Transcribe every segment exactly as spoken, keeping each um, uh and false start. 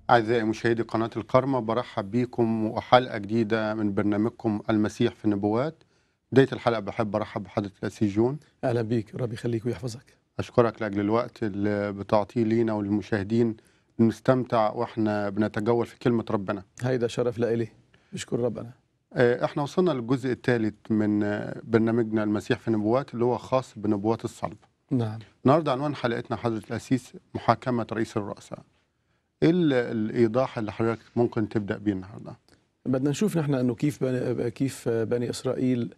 أعزائي مشاهدي قناة الكرمة، برحب بيكم وحلقة جديدة من برنامجكم المسيح في النبوات. بداية الحلقة بحب أرحب بحضرة الأسيس جون. أهلا بيك، ربي يخليك ويحفظك. أشكرك لأجل الوقت اللي بتعطيه لينا وللمشاهدين، نستمتع وإحنا بنتجول في كلمة ربنا. هيدا شرف لإلي، بشكر ربنا. آه، إحنا وصلنا للجزء الثالث من آه، برنامجنا المسيح في النبوات اللي هو خاص بنبوات الصلب. نعم. النهارده عنوان حلقتنا حضرة الأسيس محاكمة رئيس الرؤساء. إيه ال- الإيضاح اللي حضرتك ممكن تبدأ بيه النهارده؟ بدنا نشوف نحن أنه كيف بني كيف بني إسرائيل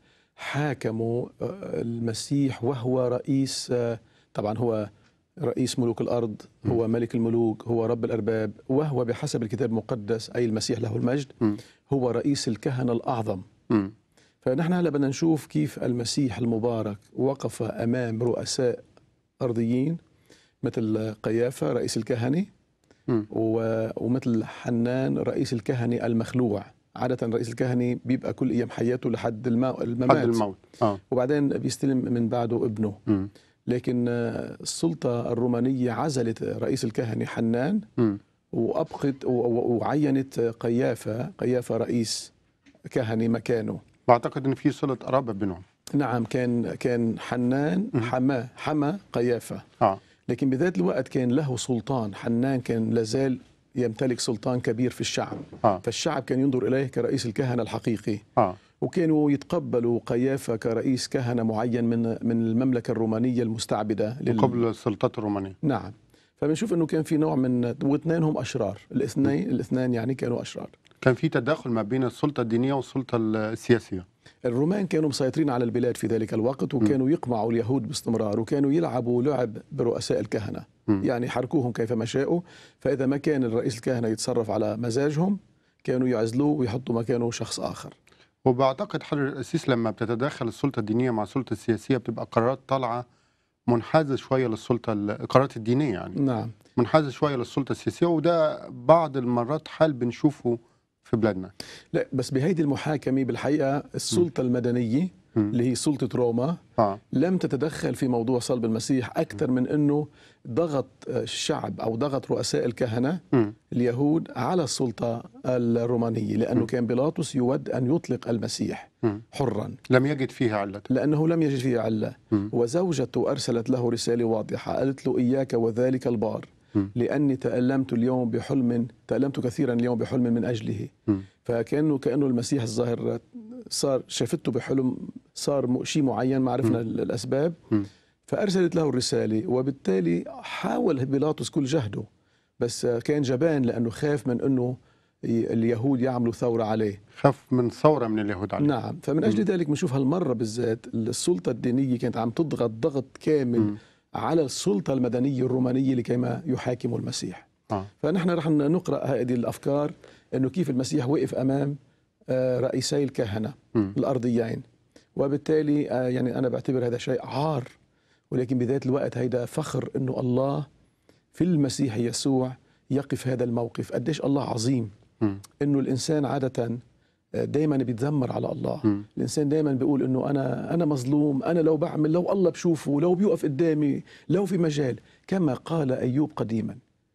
حاكموا المسيح وهو رئيس، طبعا هو رئيس ملوك الأرض، هو ملك الملوك، هو رب الأرباب، وهو بحسب الكتاب المقدس أي المسيح له المجد م. هو رئيس الكهنة الأعظم. م. فنحن هلا بدنا نشوف كيف المسيح المبارك وقف أمام رؤساء أرضيين مثل قيافة رئيس الكهنة م. ومثل حنان رئيس الكهنة المخلوع. عادة رئيس الكهنة بيبقى كل أيام حياته لحد الممات، حد الموت. آه. وبعدين بيستلم من بعده ابنه. م. لكن السلطة الرومانية عزلت رئيس الكهنة حنان م. وأبقت وعينت قيافة قيافة رئيس كهنة مكانه. بعتقد ان في صله قرابه بينهم. نعم، كان كان حنان حما حما قيافة. اه لكن بذات الوقت كان له سلطان. حنان كان لازال يمتلك سلطان كبير في الشعب. اه فالشعب كان ينظر إليه كرئيس الكهنة الحقيقي. اه وكانوا يتقبلوا قيافة كرئيس كهنة معين من من المملكة الرومانية المستعبدة لل... قبل السلطات الرومانيه. نعم. فبنشوف انه كان في نوع من، واثنينهم اشرار، الاثنين الاثنين يعني كانوا اشرار. كان في تداخل ما بين السلطه الدينيه والسلطه السياسيه. الرومان كانوا مسيطرين على البلاد في ذلك الوقت، وكانوا يقمعوا اليهود باستمرار، وكانوا يلعبوا لعب برؤساء الكهنة. م. يعني يحركوهم كيفما شاءوا. فإذا ما كان الرئيس الكهنة يتصرف على مزاجهم كانوا يعزلوه ويحطوا مكانه شخص آخر. وبعتقد حضر الأسيس لما بتتداخل السلطه الدينيه مع السلطه السياسيه بتبقى قرارات طالعه منحازه شويه للسلطه، القرارات الدينيه يعني نعم. منحازه شويه للسلطه السياسيه، وده بعض المرات حال بنشوفه في بلادنا. لا، بس بهيدي المحاكمة بالحقيقة السلطة م. المدنية م. اللي هي سلطة روما آه. لم تتدخل في موضوع صلب المسيح أكثر من أنه ضغط الشعب أو ضغط رؤساء الكهنة م. اليهود على السلطة الرومانية، لأنه م. كان بيلاطس يود أن يطلق المسيح م. حرا. لم يجد فيها علة. لأنه لم يجد فيها علة. م. وزوجته أرسلت له رسالة واضحة، قالت له إياك وذلك البار م. لأني تألمت اليوم بحلم تألمت كثيرا اليوم بحلم من أجله. م. فكأنه كأنه المسيح الظاهر صار شافته بحلم، صار شيء معين ما عرفنا م. الأسباب. م. فأرسلت له الرسالة، وبالتالي حاول بيلاطس كل جهده، بس كان جبان لأنه خاف من أنه اليهود يعملوا ثورة عليه. خاف من ثورة من اليهود عليه. نعم. فمن أجل م. ذلك بنشوف هالمرة بالذات السلطة الدينية كانت عم تضغط ضغط كامل م. على السلطة المدنية الرومانية لكيما يحاكموا المسيح. آه. فنحن رح نقرأ هذه الأفكار، أنه كيف المسيح وقف أمام رئيسي الكهنة م. الأرضيين، وبالتالي يعني أنا بعتبر هذا شيء عار، ولكن بذات الوقت هيدا فخر أنه الله في المسيح يسوع يقف هذا الموقف. قديش الله عظيم. م. أنه الإنسان عادة دايما بيتذمر على الله. م. الإنسان دايما بيقول أنه أنا أنا مظلوم، أنا لو بعمل، لو الله بشوفه، لو بيوقف قدامي، لو في مجال. كما قال أيوب قديما: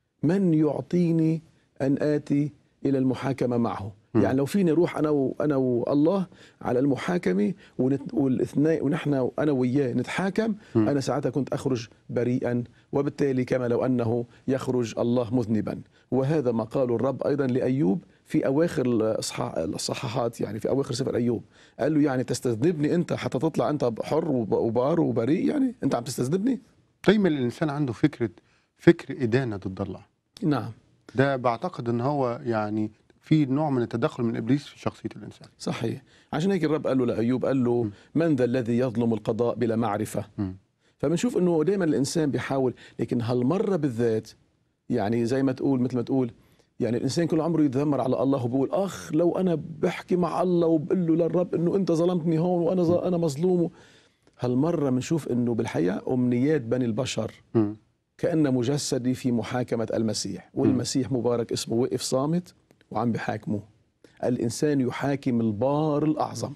من يعطيني أن آتي إلى المحاكمة معه. م. يعني لو فيني روح أنا وأنا والله على المحاكمة والاثنين ونحن أنا وياه نتحاكم، م. أنا ساعتها كنت أخرج بريئا، وبالتالي كما لو أنه يخرج الله مذنبا. وهذا ما قاله الرب أيضا لأيوب في أواخر الصحاحات، يعني في أواخر سفر أيوب. قال له يعني تستذنبني أنت حتى تطلع أنت حر وبار وبريء؟ يعني أنت عم تستذنبني؟ دايما الإنسان عنده فكرة فكر إدانة ضد الله. نعم. ده بعتقد أن هو يعني في نوع من التدخل من إبليس في شخصية الإنسان. صحيح. عشان هيك الرب قال له لأيوب، قال له م. من ذا الذي يظلم القضاء بلا معرفة؟ م. فبنشوف أنه دائما الإنسان بيحاول، لكن هالمرة بالذات يعني زي ما تقول مثل ما تقول يعني الإنسان كل عمره يتذمر على الله وبقول أخ لو أنا بحكي مع الله وبقول له للرب أنه أنت ظلمتني هون وأنا أنا مظلوم. هالمرة بنشوف أنه بالحقيقة أمنيات بني البشر م. كأن مجسدي في محاكمة المسيح، والمسيح مبارك اسمه وقف صامت وعم بحاكمه. الإنسان يحاكم البار الأعظم.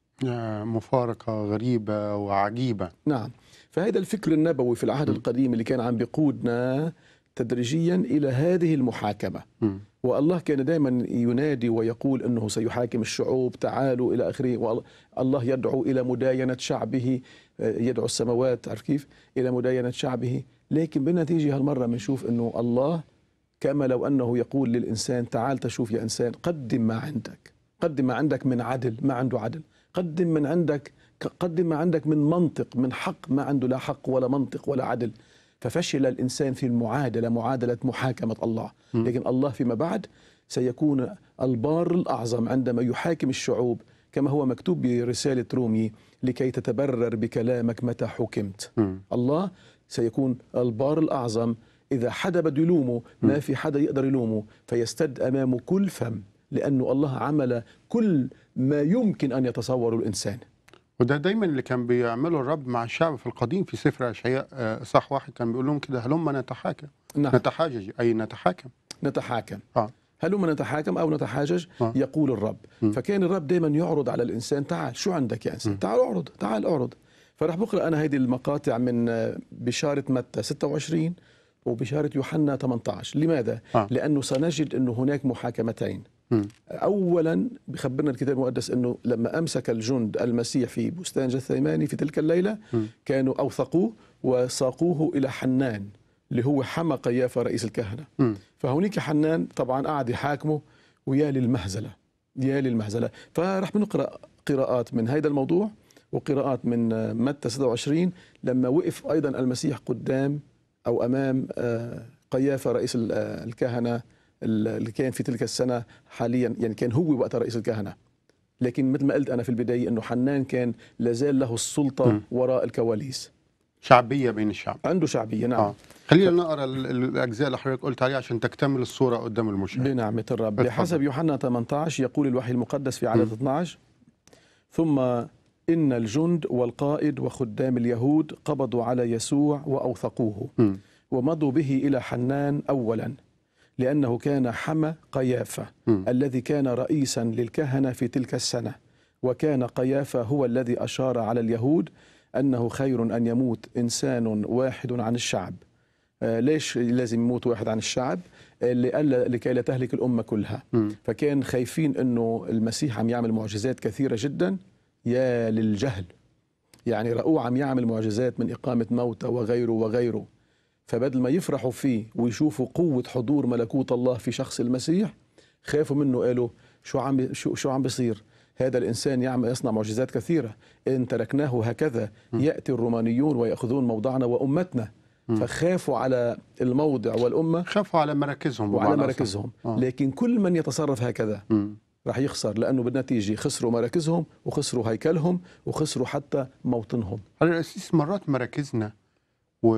مفارقة غريبة وعجيبة. نعم. فهذا الفكر النبوي في العهد م. القديم اللي كان عم بيقودنا تدريجيا إلى هذه المحاكمة. م. والله كان دائما ينادي ويقول أنه سيحاكم الشعوب، تعالوا إلى آخره. والله يدعو إلى مداينة شعبه، يدعو السماوات، عارف كيف، إلى مداينة شعبه. لكن بالنتيجة هالمرة بنشوف أنه الله كما لو أنه يقول للإنسان تعال تشوف يا إنسان، قدم ما عندك، قدم ما عندك من عدل، ما عنده عدل، قدم من عندك، قدم ما عندك من منطق، من حق، ما عنده لا حق ولا منطق ولا عدل. ففشل الإنسان في المعادلة، معادلة محاكمة الله. لكن الله فيما بعد سيكون البار الأعظم عندما يحاكم الشعوب، كما هو مكتوب برسالة رومي: لكي تتبرر بكلامك متى حكمت. م. الله سيكون البار الأعظم. إذا حدا بده يلومه ما في حدا يقدر يلومه، فيستد أمامه كل فم، لأنه الله عمل كل ما يمكن أن يتصوره الإنسان. وده دايما اللي كان بيعمله الرب مع الشعب في القديم. في سفر أشعياء صح واحد كان بيقول لهم كده: هلما نتحاكم. نعم. نتحاجج أي نتحاكم. نتحاكم. آه. هلما نتحاكم أو نتحاجج. آه. يقول الرب. م. فكان الرب دايما يعرض على الإنسان: تعال شو عندك يا إنسان، تعال أعرض، تعال أعرض. فرح بقرأ أنا هذه المقاطع من بشارة متى ستة وعشرين وبشارة يوحنا ثمانية عشر. لماذا؟ آه. لأنه سنجد أنه هناك محاكمتين. م. أولا بخبرنا الكتاب المقدس أنه لما أمسك الجند المسيح في بستان جثيماني في تلك الليلة، م. كانوا أوثقوه وساقوه إلى حنان اللي هو حمى قيافة رئيس الكهنة. م. فهونيك حنان طبعا قاعد يحاكمه، ويا للمهزلة، يا للمهزلة. فرح بنقرأ قراءات من هذا الموضوع وقراءات من متى ستة وعشرين لما وقف أيضا المسيح قدام أو أمام قيافة رئيس الكهنة اللي كان في تلك السنة حاليا، يعني كان هو وقت رئيس الكهنة. لكن مثل ما قلت أنا في البداية أنه حنان كان لازال له السلطة م. وراء الكواليس، شعبية بين الشعب، عنده شعبية. نعم. آه. خلينا ف... نقرأ الأجزاء اللي حضرتك قلت عليها عشان تكتمل الصورة قدام المشاهد. بنعمة الرب. بحسب يوحنا ثمانية عشر يقول الوحي المقدس في عدد اثني عشر: ثم إن الجند والقائد وخدام اليهود قبضوا على يسوع وأوثقوه م. ومضوا به إلى حنان أولا، لأنه كان حمى قيافة م. الذي كان رئيسا للكهنة في تلك السنة. وكان قيافة هو الذي أشار على اليهود أنه خير أن يموت إنسان واحد عن الشعب. آه ليش لازم يموت واحد عن الشعب؟ آه لكي لا تهلك الأمة كلها. م. فكان خايفين أنه المسيح عم يعمل معجزات كثيرة جدا، يا للجهل، يعني رأوه عم يعمل معجزات من إقامة موتى وغيره وغيره. فبدل ما يفرحوا فيه ويشوفوا قوة حضور ملكوت الله في شخص المسيح، خافوا منه، قالوا شو عم شو شو عم بيصير؟ هذا الإنسان يعمل يصنع معجزات كثيرة، إن تركناه هكذا يأتي الرومانيون ويأخذون موضعنا وأمتنا. فخافوا على الموضع والأمة، خافوا على مراكزهم وعلى مراكزهم. آه. لكن كل من يتصرف هكذا م. راح يخسر، لأنه بالنتيجة خسروا مراكزهم وخسروا هيكلهم وخسروا حتى موطنهم. هذا الأسيس مرات مراكزنا و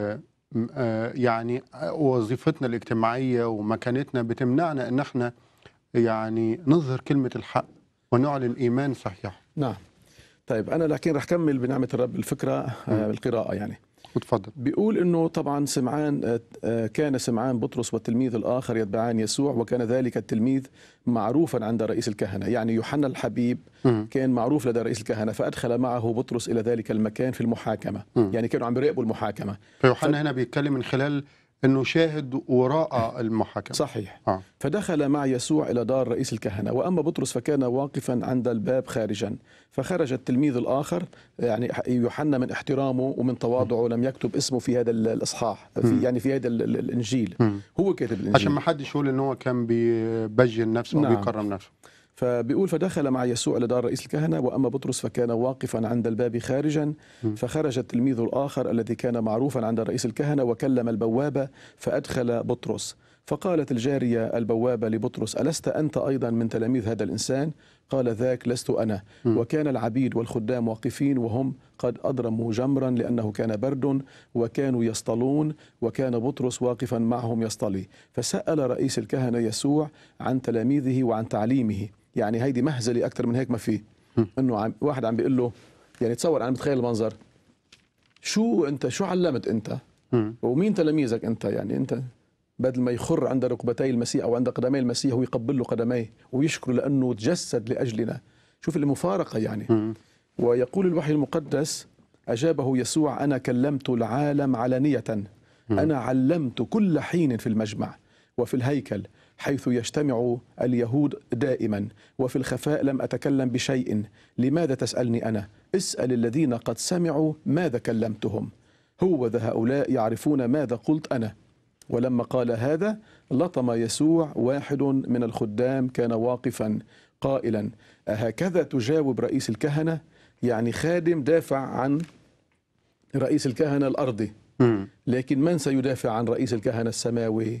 يعني وظيفتنا الاجتماعية ومكانتنا بتمنعنا ان احنا يعني نظهر كلمة الحق ونعلن ايمان صحيح. نعم. طيب انا لكن رح كمل بنعمة الرب الفكرة القراءة يعني. وتفضل. بيقول انه طبعا سمعان كان سمعان بطرس والتلميذ الاخر يتبعان يسوع، وكان ذلك التلميذ معروفا عند رئيس الكهنة. يعني يوحنا الحبيب م. كان معروف لدى رئيس الكهنة، فادخل معه بطرس الى ذلك المكان في المحاكمة. م. يعني كانوا عم بيراقبوا المحاكمة. فيوحنا ف... هنا بيتكلم من خلال انه شاهد وراء المحاكمة. صحيح. آه. فدخل مع يسوع الى دار رئيس الكهنة، واما بطرس فكان واقفا عند الباب خارجا. فخرج التلميذ الاخر، يعني يوحنا من احترامه ومن تواضعه لم يكتب اسمه في هذا الاصحاح، في يعني في هذا الانجيل. م. هو كاتب الانجيل عشان ما حدش يقول ان هو كان بيبجل نفسه. نعم. وبيكرم نفسه. فبيقول فدخل مع يسوع إلى دار رئيس الكهنة، وأما بطرس فكان واقفا عند الباب خارجا. فخرج التلميذ الآخر الذي كان معروفا عند رئيس الكهنة وكلم البوابة فأدخل بطرس. فقالت الجارية البوابة لبطرس: ألست أنت أيضا من تلاميذ هذا الإنسان؟ قال: ذاك لست أنا. وكان العبيد والخدام واقفين وهم قد أضرموا جمرا لأنه كان برد، وكانوا يصطلون، وكان بطرس واقفا معهم يصطلي. فسأل رئيس الكهنة يسوع عن تلاميذه وعن تعليمه. يعني هيدي مهزلة أكثر من هيك ما فيه. إنه عم واحد عم بيقول له، يعني تصور أنا بتخيل المنظر، شو أنت شو علمت أنت؟ ومين تلاميذك أنت؟ يعني أنت بدل ما يخر عند ركبتي المسيح أو عند قدمي المسيح ويقبل له قدميه ويشكر لأنه تجسد لأجلنا. شوف المفارقة يعني. ويقول الوحي المقدس: أجابه يسوع: أنا كلمت العالم علانية أنا علمت كل حين في المجمع وفي الهيكل حيث يجتمع اليهود دائما، وفي الخفاء لم أتكلم بشيء. لماذا تسألني أنا؟ اسأل الذين قد سمعوا ماذا كلمتهم، هو ذا هؤلاء يعرفون ماذا قلت أنا. ولما قال هذا لطم يسوع واحد من الخدام كان واقفا قائلا: أهكذا تجاوب رئيس الكهنة؟ يعني خادم دافع عن رئيس الكهنة الأرضي، لكن من سيدافع عن رئيس الكهنة السماوي؟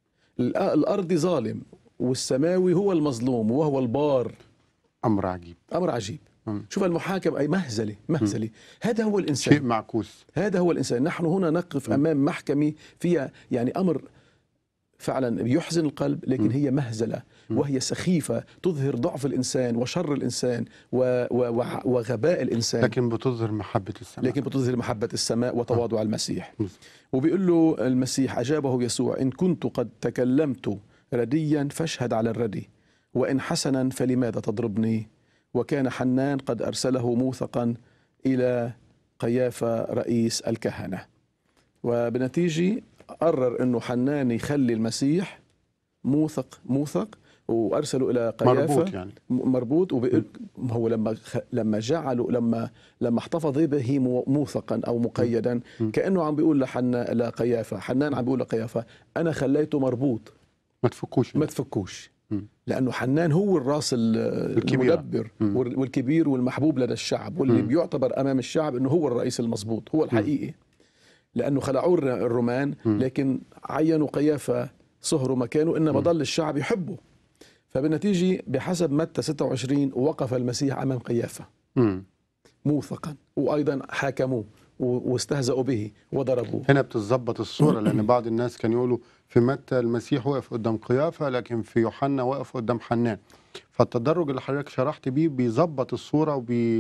الأرضي ظالم والسماوي هو المظلوم وهو البار. أمر عجيب، أمر عجيب. مم. شوف المحاكم أي مهزلة مهزلة. هذا هو الإنسان، شيء معكوس. هذا هو الإنسان. نحن هنا نقف مم. أمام محكمة فيها يعني أمر فعلا يحزن القلب، لكن هي مهزلة وهي سخيفة تظهر ضعف الإنسان وشر الإنسان و و وغباء الإنسان، لكن بتظهر محبة السماء، لكن بتظهر محبة السماء وتواضع المسيح. وبيقول له المسيح: أجابه يسوع: إن كنت قد تكلمت رديا فاشهد على الردي، وإن حسنا فلماذا تضربني؟ وكان حنان قد أرسله موثقا إلى قيافة رئيس الكهنة. وبنتيجة قرر أنه حنان يخلي المسيح موثق موثق وأرسله إلى قيافة مربوط يعني مربوط. وهو لما لما جعله لما لما احتفظ به موثقا أو مقيدا، كأنه عم بيقول لحنا لقيافة حنان عم بيقول لقيافة: أنا خليته مربوط، ما تفكوش ما تفكوش، لأنه حنان هو الراس المدبر والكبير والمحبوب لدى الشعب، واللي م. بيعتبر أمام الشعب أنه هو الرئيس المضبوط، هو الحقيقي، م. لأنه خلعوه الرومان، لكن عينوا قيافة صهروا مكانه، إنما ضل الشعب يحبه. فبالنتيجة بحسب متى ستة وعشرين وقف المسيح أمام قيافة م. موثقا، وأيضا حاكموه واستهزأوا به وضربوه. هنا بتتظبط الصورة، لأن بعض الناس كانوا يقولوا في متى المسيح وقف قدام قيافة، لكن في يوحنا وقف قدام حنان. فالتدرج اللي حضرتك شرحت بيه بيظبط الصورة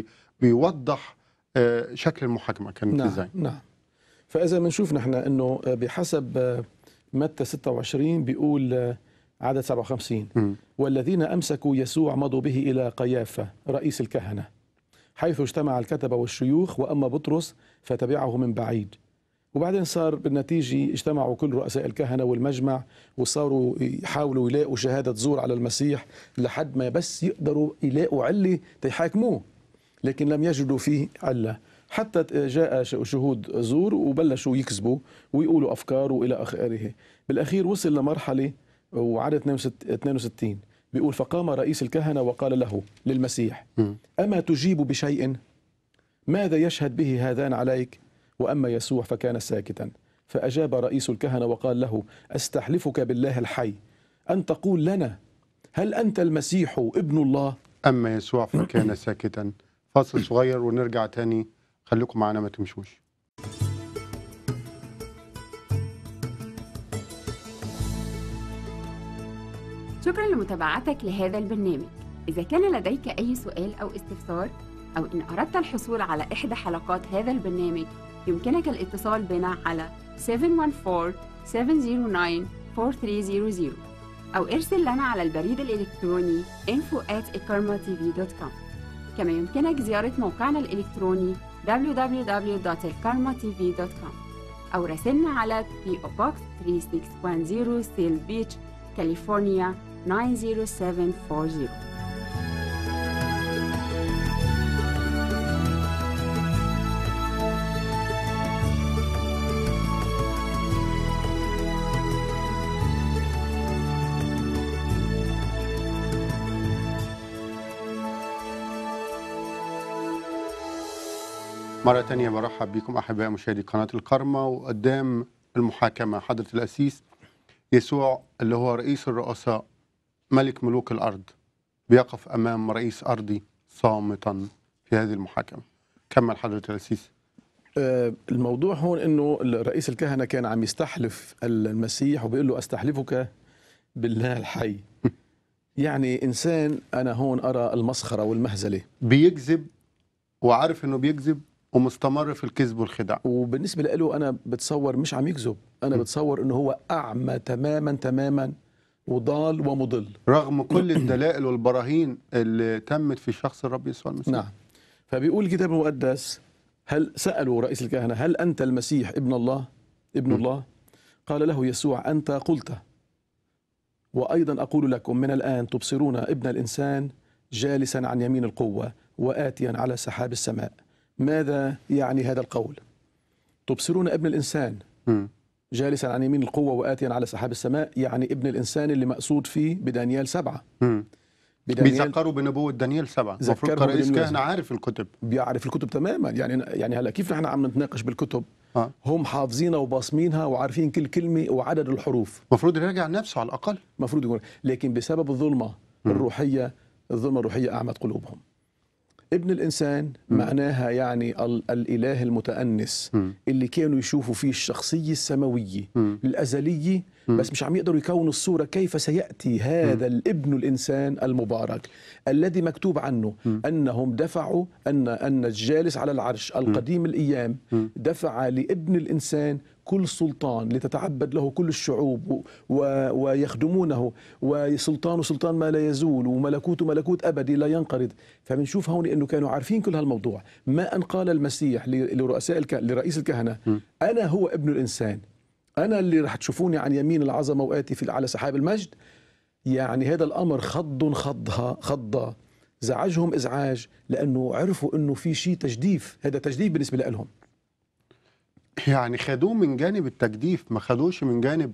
وبيوضح شكل المحاكمة كانت نعم ازاي. نعم. فإذا بنشوف نحن أنه بحسب متى ستة وعشرين بيقول عدد سبعة وخمسين: م. والذين أمسكوا يسوع مضوا به إلى قيافة رئيس الكهنة، حيث اجتمع الكتبة والشيوخ، وأما بطرس فتبعه من بعيد. وبعدين صار بالنتيجة اجتمعوا كل رؤساء الكهنة والمجمع، وصاروا يحاولوا يلاقوا شهادة زور على المسيح لحد ما بس يقدروا يلاقوا علة تيحاكموه، لكن لم يجدوا فيه علة، حتى جاء شهود زور وبلشوا يكذبوا ويقولوا أفكار وإلى آخره. بالأخير وصل لمرحلة وعدد اثنين وستين بيقول: فقام رئيس الكهنة وقال له للمسيح: أما تجيب بشيء؟ ماذا يشهد به هذان عليك؟ وأما يسوع فكان ساكتا. فأجاب رئيس الكهنة وقال له: أستحلفك بالله الحي أن تقول لنا هل أنت المسيح ابن الله؟ أما يسوع فكان ساكتا. فاصل صغير ونرجع تاني، خليكم معنا ما تمشوش. شكرا لمتابعتك لهذا البرنامج. إذا كان لديك أي سؤال أو استفسار، أو إن أردت الحصول على إحدى حلقات هذا البرنامج، يمكنك الاتصال بنا على سبعة واحد أربعة سبعة صفر تسعة أربعة ثلاثة صفر صفر أو ارسل لنا على البريد الإلكتروني info at ikarma t v dot com. كما يمكنك زيارة موقعنا الإلكتروني دبليو دبليو دبليو دوت ikarma t v dot com أو راسلنا على بي أو Box ثلاثة ستة واحد صفر سيل بيتش كاليفورنيا تسعة صفر سبعة أربعة صفر. مرة تانية برحب بكم أحباء مشاهدي قناة الكرمة، وقدام المحاكمة حضرة الأسيس يسوع اللي هو رئيس الرؤساء ملك ملوك الأرض بيقف أمام رئيس أرضي صامتا في هذه المحاكمة. كمل حضرة الأسيس. آه الموضوع هون إنه رئيس الكهنة كان عم يستحلف المسيح وبيقول له: أستحلفك بالله الحي. يعني إنسان أنا هون أرى المسخرة والمهزلة، بيكذب وعارف إنه بيكذب ومستمر في الكذب والخداع. وبالنسبة له أنا بتصور مش عم يكذب، أنا بتصور إنه هو أعمى تماما تماما وضال ومضل رغم كل الدلائل والبراهين اللي تمت في شخص الرب يسوع المسيح. نعم. فبيقول الكتاب المقدس: هل سألوا رئيس الكهنة هل أنت المسيح ابن الله ابن م. الله؟ قال له يسوع: أنت قلت، وأيضا أقول لكم من الآن تبصرون ابن الإنسان جالسا عن يمين القوة وآتيا على سحاب السماء. ماذا يعني هذا القول؟ تبصرون ابن الإنسان م. جالسا عن يمين القوة وآتيا على سحاب السماء، يعني ابن الإنسان اللي مقصود فيه بدانيال سبعة. م. بيذكروا بنبوة دانيال سبعة. المفروض كرئيس كهنة عارف الكتب، بيعرف الكتب تماما. يعني يعني هلا كيف نحن عم نتناقش بالكتب؟ آه. هم حافظينها وباصمينها وعارفين كل كلمة وعدد الحروف. المفروض يراجع نفسه على الأقل، المفروض يقول، لكن بسبب الظلمة م. الروحية الظلمة الروحية أعمت قلوبهم. ابن الإنسان م. معناها يعني ال الإله المتأنس م. اللي كانوا يشوفوا فيه الشخصية السماوية م. الأزلية، م. بس مش عم يقدروا يكونوا الصورة كيف سيأتي هذا م. الابن الإنسان المبارك الذي مكتوب عنه م. أنهم دفعوا أن أن الجالس على العرش القديم الأيام م. دفع لابن الإنسان كل سلطان لتتعبد له كل الشعوب و... ويخدمونه، وسلطانه سلطان ما لا يزول، وملكوته ملكوت أبدي لا ينقرض. فبنشوف هون أنه كانوا عارفين كل هالموضوع. ما أن قال المسيح لرؤساء الك... لرئيس الكهنة: م. أنا هو ابن الإنسان، أنا اللي رح تشوفوني عن يمين العظمة وآتي في على سحاب المجد. يعني هذا الأمر خض خضها خضة زعجهم إزعاج، لأنه عرفوا أنه في شيء تجديف. هذا تجديف بالنسبة لهم. يعني خدوه من جانب التجديف، ما خدوش من جانب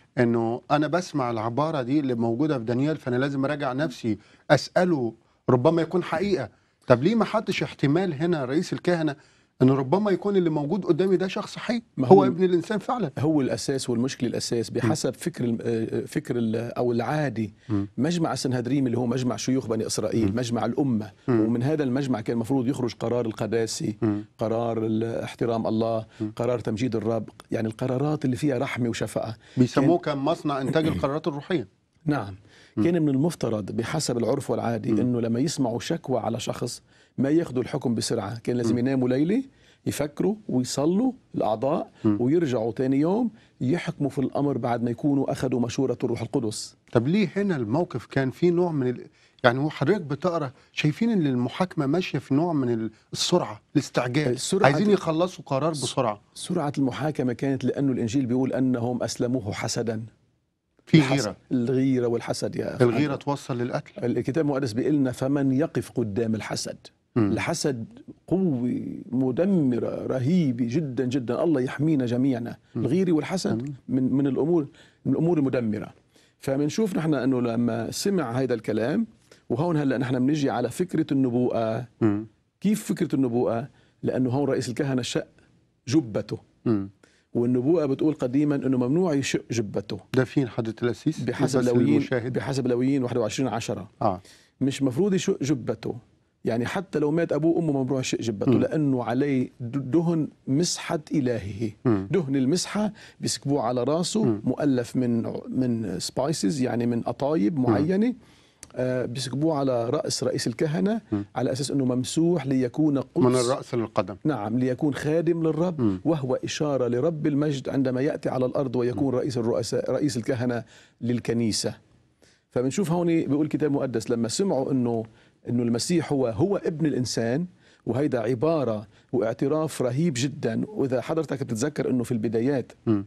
انه انا بسمع العبارة دي اللي موجودة في دانيال فانا لازم اراجع نفسي اسأله، ربما يكون حقيقة. طب ليه ما حطش احتمال هنا رئيس الكهنة انه ربما يكون اللي موجود قدامي ده شخص حي، هو, هو ابن الانسان فعلا؟ هو الاساس والمشكله الاساس بحسب فكر فكر او العادي. م. مجمع السنهدريم اللي هو مجمع شيوخ بني اسرائيل، م. مجمع الامه، م. ومن هذا المجمع كان المفروض يخرج قرار القداسه، م. قرار احترام الله، م. قرار تمجيد الرب، يعني القرارات اللي فيها رحمه وشفقه. بيسموه كان مصنع انتاج القرارات الروحيه. نعم. كان من المفترض بحسب العرف والعادي م. انه لما يسمعوا شكوى على شخص ما ياخذوا الحكم بسرعه، كان لازم يناموا ليله يفكروا ويصلوا الأعضاء م. ويرجعوا تاني يوم يحكموا في الأمر بعد ما يكونوا أخذوا مشورة الروح القدس. طب ليه هنا الموقف كان فيه نوع من ال... يعني هو حضرتك بتقرأ شايفين ان المحاكمة ماشية في نوع من السرعة، الاستعجال، عايزين يخلصوا قرار بسرعة. سرعة المحاكمة كانت لأنه الإنجيل بيقول أنهم أسلموه حسدا. في غيرة، الغيرة والحسد يا أخي، الغيرة توصل للقتل. الكتاب المقدس بيقول لنا: فمن يقف قدام الحسد. م. الحسد قوة مدمرة رهيبة جدا جدا، الله يحمينا جميعنا. م. الغيرة والحسد من من الأمور من الأمور المدمرة. فبنشوف نحن أنه لما سمع هذا الكلام، وهون هلا نحن بنجي على فكرة النبوءة. م. كيف فكرة النبوءة؟ لأنه هون رئيس الكهنة شق جبته، م. والنبوءة بتقول قديما أنه ممنوع يشق جبته. ده فين حضرة الأسيس؟ بحسب لويين بحسب لويين واحد وعشرين عشرة. آه. مش مفروض يشق جبته، يعني حتى لو مات أبوه وأمه ممنوع يشق جبته، م. لأنه عليه دهن مسحة إلهه. م. دهن المسحة بيسكبوه على راسه، م. مؤلف من من سبايسز، يعني من أطايب معينة، آه بيسكبوه على رأس رئيس الكهنة، م. على أساس أنه ممسوح ليكون قدس من الرأس للقدم. نعم، ليكون خادم للرب، م. وهو إشارة لرب المجد عندما يأتي على الأرض ويكون م. رئيس الرؤساء رئيس الكهنة للكنيسة. فبنشوف هون بيقول الكتاب المقدس لما سمعوا أنه انه المسيح هو هو ابن الانسان، وهيدا عباره واعتراف رهيب جدا. واذا حضرتك بتتذكر انه في البدايات م.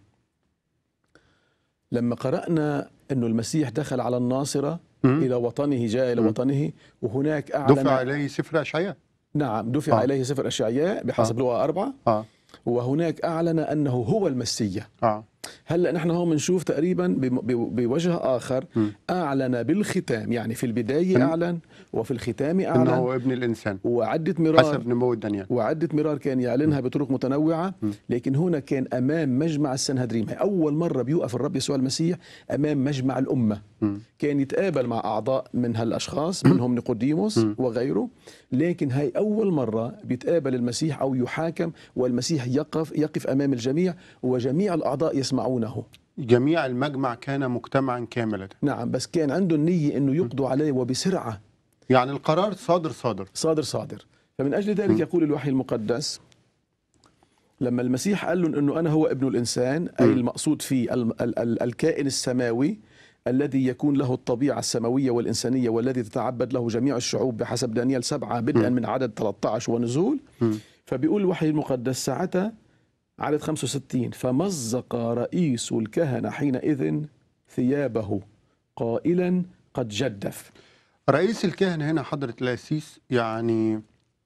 لما قرانا انه المسيح دخل على الناصره م. الى وطنه، جاء الى م. وطنه، وهناك اعلن دفع اليه سفر اشعياء. نعم، دفع آه. اليه سفر اشعياء بحسب لغه آه. أربعة. آه. وهناك اعلن انه هو المسيح. آه. هلا نحن هون بنشوف تقريبا بوجه اخر، م. اعلن بالختام، يعني في البدايه اعلن وفي الختام اعلن انه هو ابن الانسان، وعده مرار حسب نبوة دانيال، وعده مرار كان يعلنها م. بطرق متنوعه. م. لكن هنا كان امام مجمع السنهدريم، هي اول مره بيوقف الرب يسوع المسيح امام مجمع الامه. م. كان يتقابل مع اعضاء من هالاشخاص، منهم نيقوديموس م. وغيره، لكن هاي اول مره بيتقابل المسيح او يحاكم، والمسيح يقف يقف امام الجميع، وجميع الاعضاء يسمعونه. جميع المجمع كان مجتمعا كاملا. نعم، بس كان عنده النية انه يقضوا عليه وبسرعة، يعني القرار صادر صادر صادر صادر. فمن اجل ذلك م. يقول الوحي المقدس لما المسيح قال لهم انه انا هو ابن الانسان، اي م. المقصود فيه ال ال ال الكائن السماوي الذي يكون له الطبيعة السماوية والإنسانية، والذي تتعبد له جميع الشعوب بحسب دانيال سبعة بدءا م. من عدد ثلاثة عشر ونزول. م. فبيقول الوحي المقدس ساعتها عدد خمسة وستين: فمزق رئيس الكهنة حينئذ ثيابه قائلا قد جدف. رئيس الكهنة هنا حضرة الأسيس يعني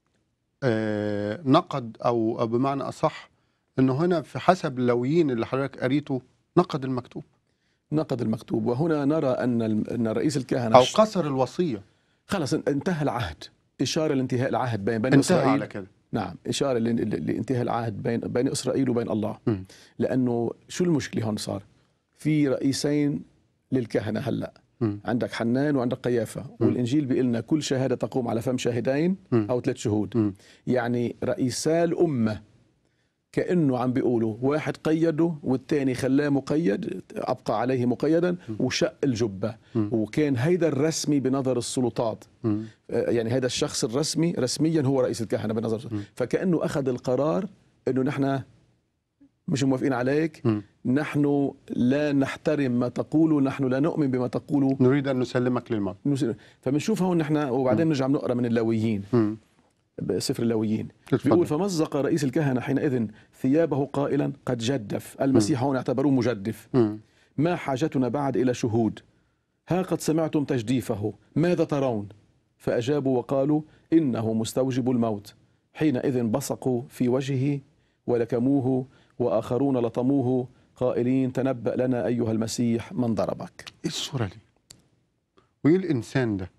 آه نقد أو, أو بمعنى أصح أنه هنا في حسب اللويين اللي حضرتك قريته نقد المكتوب نقد المكتوب. وهنا نرى أن أن رئيس الكهنة أو قصر الوصية، خلص انتهى العهد، إشارة لانتهاء العهد بين بني انتهى إسرائيل على كده. نعم، إشارة لانتهاء العهد بين بين إسرائيل وبين الله. م. لأنه شو المشكلة هون؟ صار في رئيسين للكهنة هلأ، م. عندك حنان وعندك قيافة، م. والإنجيل بيقول لنا كل شهادة تقوم على فم شاهدين م. أو ثلاث شهود. م. يعني رئيسا الأمة كأنه عم بيقولوا واحد قيده والتاني خلاه مقيد، أبقى عليه مقيدا وشق الجبة. م. وكان هيدا الرسمي بنظر السلطات، م. يعني هذا الشخص الرسمي رسميا هو رئيس الكهنة بنظر السلطات. فكأنه أخذ القرار أنه نحن مش موافقين عليك، م. نحن لا نحترم ما تقوله، نحن لا نؤمن بما تقوله، نريد أن نسلمك للموت. فبنشوف هون نحن. وبعدين نرجع نقرأ من اللاويين، م. بسفر اللاويين اتفضل. بيقول: فمزق رئيس الكهنة حينئذ ثيابه قائلا قد جدف. المسيح هون اعتبروه مجدف. م. ما حاجتنا بعد إلى شهود؟ ها قد سمعتم تجديفه، ماذا ترون؟ فأجابوا وقالوا: إنه مستوجب الموت. حينئذ بصقوا في وجهه ولكموه، وآخرون لطموه قائلين: تنبأ لنا أيها المسيح من ضربك. إيه الصورة دي؟ وإيه الإنسان ده؟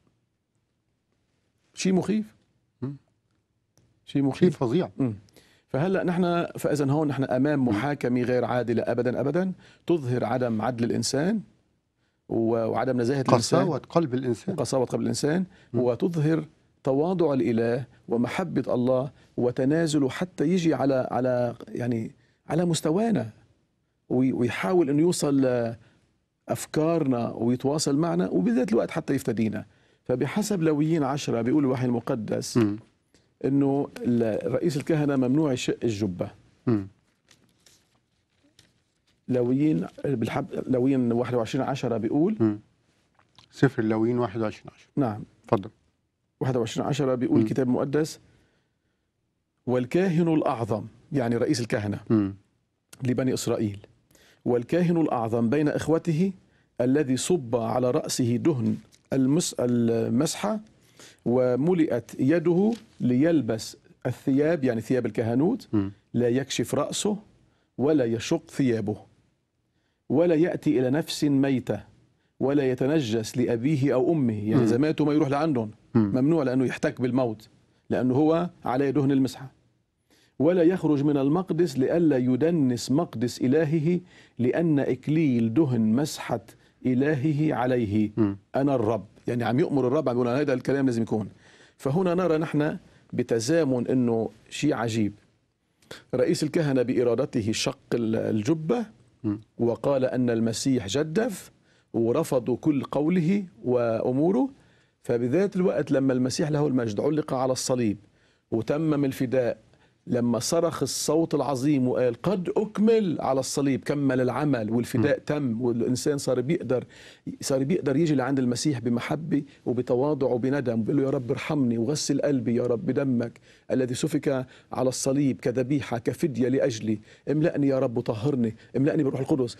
شيء مخيف، شيء شيء مخيف فظيع. مم. فهلا نحن فاذا هون نحن امام محاكمه غير عادله ابدا ابدا، تظهر عدم عدل الانسان وعدم نزاهه الانسان، قساوة قلب الإنسان، وقساوه قلب الانسان، مم. وتظهر تواضع الاله ومحبه الله وتنازله حتى يجي على على يعني على مستوانا، ويحاول انه يوصل لافكارنا ويتواصل معنا، وبذات الوقت حتى يفتدينا. فبحسب لويين عشرة بيقول الوحي المقدس م. انه رئيس الكهنه ممنوع يشق الجبه. م. لويين بالحب لويين واحد وعشرين عشرة بيقول م. سفر اللاويين واحد وعشرين عشرة. نعم تفضل. واحد وعشرين عشرة بيقول م. الكتاب المقدس: والكاهن الأعظم، يعني رئيس الكهنة م. لبني إسرائيل، والكاهن الأعظم بين إخوته الذي صب على رأسه دهن المس المسحة وملئت يده ليلبس الثياب، يعني ثياب الكهنوت، م. لا يكشف رأسه ولا يشق ثيابه، ولا يأتي إلى نفس ميتة، ولا يتنجس لأبيه أو أمه، يعني إذا ماتوا ما يروح لعندهم، ممنوع لأنه يحتك بالموت، لأنه هو عليه دهن المسحة. ولا يخرج من المقدس لئلا يدنس مقدس إلهه، لأن إكليل دهن مسحة إلهه عليه. م. أنا الرب، يعني عم يؤمر الرب، عم يقول هذا الكلام لازم يكون. فهنا نرى نحن بتزامن أنه شيء عجيب. رئيس الكهنة بإرادته شق الجبة، وقال أن المسيح جدف، ورفضوا كل قوله وأموره. فبذات الوقت لما المسيح له المجد علق على الصليب وتمم الفداء، لما صرخ الصوت العظيم وقال قد أكمل على الصليب، كمل العمل والفداء تم، والإنسان صار بيقدر صار بيقدر يجي لعند المسيح بمحبة وبتواضع وبندم، بيقول له: يا رب ارحمني وغسل قلبي يا رب بدمك الذي سفك على الصليب كذبيحة كفدية لأجلي، املأني يا رب وطهرني، املأني بروح القدس،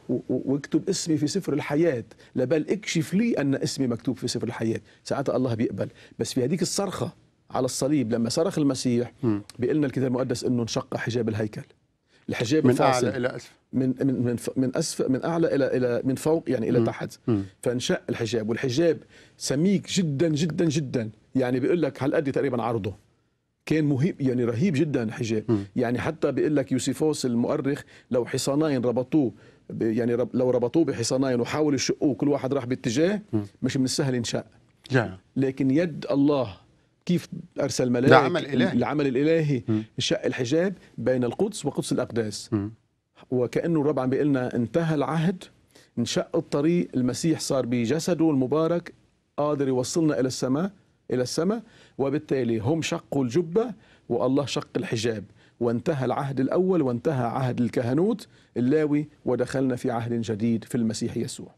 واكتب اسمي في سفر الحياة، لبل اكشف لي أن اسمي مكتوب في سفر الحياة. ساعتها الله بيقبل. بس في هذيك الصرخة على الصليب لما صرخ المسيح، بيقلنا الكتاب المقدس انه انشق حجاب الهيكل، الحجاب من الفاصل اعلى الى اسفل، من من من من اسفل من اعلى الى الى من فوق، يعني الى تحت. فانشق الحجاب، والحجاب سميك جدا جدا جدا، يعني بيقول لك هالقد تقريبا عرضه، كان مهيب يعني رهيب جدا الحجاب. م. يعني حتى بيقول لك يوسيفوس المؤرخ لو حصانين ربطوه، يعني رب لو ربطوه بحصانين وحاولوا يشقوه كل واحد راح باتجاه، م. مش من السهل ينشق. لكن يد الله كيف أرسل ملاك، العمل الإلهي، العمل الإلهي شق الحجاب بين القدس وقدس الأقداس. م. وكأنه الرب عم بيقول لنا انتهى العهد، انشق الطريق، المسيح صار بجسده المبارك قادر يوصلنا إلى السماء إلى السماء، وبالتالي هم شقوا الجبة والله شق الحجاب، وانتهى العهد الأول وانتهى عهد الكهنوت اللاوي، ودخلنا في عهد جديد في المسيح يسوع.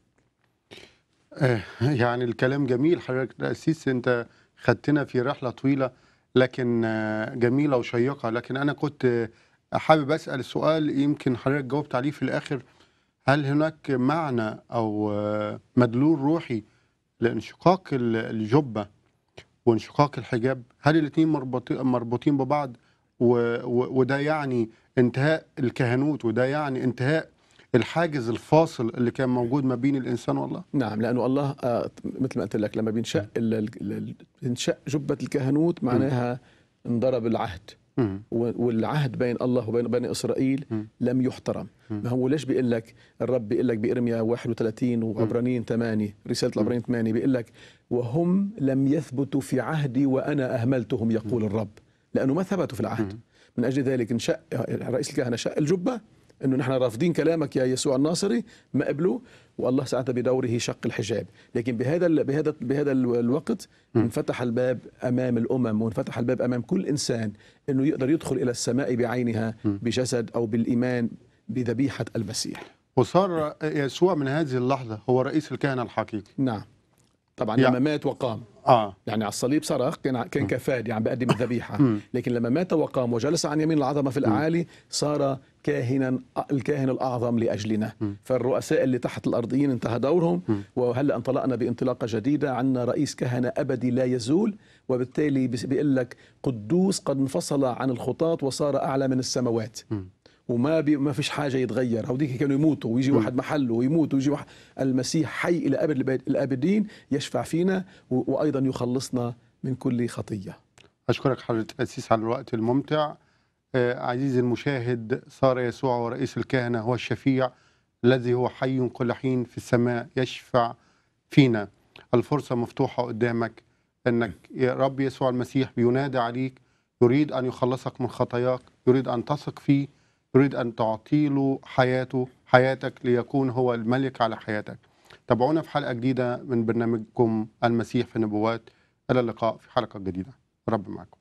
يعني الكلام جميل حضرتك القسيس، انت خدتنا في رحلة طويلة لكن جميلة وشيقة. لكن أنا كنت حابب أسأل السؤال يمكن حضرتك جاوبت عليه في الآخر، هل هناك معنى أو مدلول روحي لانشقاق الجبة وانشقاق الحجاب؟ هل الاثنين مربوطين ببعض وده يعني انتهاء الكهنوت وده يعني انتهاء الحاجز الفاصل اللي كان موجود ما بين الإنسان والله؟ نعم، لأنه الله آه مثل ما قلت لك لما بينشق بينشق جبة الكهنوت معناها انضرب العهد، والعهد بين الله وبين بني إسرائيل لم يحترم. ما هو ليش بيقول لك الرب بيقول لك بإرميا واحد وثلاثين وعبرانيين ثمانية، رسالة العبرانيين ثمانية بيقول لك وهم لم يثبتوا في عهدي وأنا أهملتهم يقول الرب، لأنه ما ثبتوا في العهد. من أجل ذلك انشق رئيس الكهنة شق الجبة انه نحن رافضين كلامك يا يسوع الناصري، ما قبلوا، والله ساعتها بدوره شق الحجاب. لكن بهذا بهذا بهذا الوقت انفتح الباب امام الامم، وانفتح الباب امام كل انسان انه يقدر يدخل الى السماء بعينها بجسد او بالايمان بذبيحه المسيح. وصار يسوع من هذه اللحظه هو رئيس الكهنه الحقيقي. نعم طبعا يعني لما مات وقام آه. يعني على الصليب صرخ، كان كان كفاد يعني بقدم الذبيحه، لكن لما مات وقام وجلس عن يمين العظمه في الاعالي صار كاهنا، الكاهن الاعظم لاجلنا. فالرؤساء اللي تحت الارضيين انتهى دورهم، وهلا انطلقنا بانطلاقه جديده، عندنا رئيس كهنه ابدي لا يزول، وبالتالي بيقول لك قدوس قد انفصل عن الخطاة وصار اعلى من السماوات. وما بي ما فيش حاجه يتغير. هوديك كانوا يموتوا ويجي واحد محله ويموت ويجي واحد. المسيح حي الى ابد الابدين، يشفع فينا وايضا يخلصنا من كل خطيه. اشكرك حضرة القسيس على الوقت الممتع. آه عزيزي المشاهد، صار يسوع ورئيس الكهنه هو الشفيع الذي هو حي كل حين في السماء يشفع فينا. الفرصه مفتوحه قدامك انك يا رب يسوع المسيح بينادي عليك، يريد ان يخلصك من خطاياك، يريد ان تثق فيه، يريد أن تعطي له حياته حياتك ليكون هو الملك على حياتك. تابعونا في حلقة جديدة من برنامجكم المسيح في النبوات. إلى اللقاء في حلقة جديدة. رب معكم.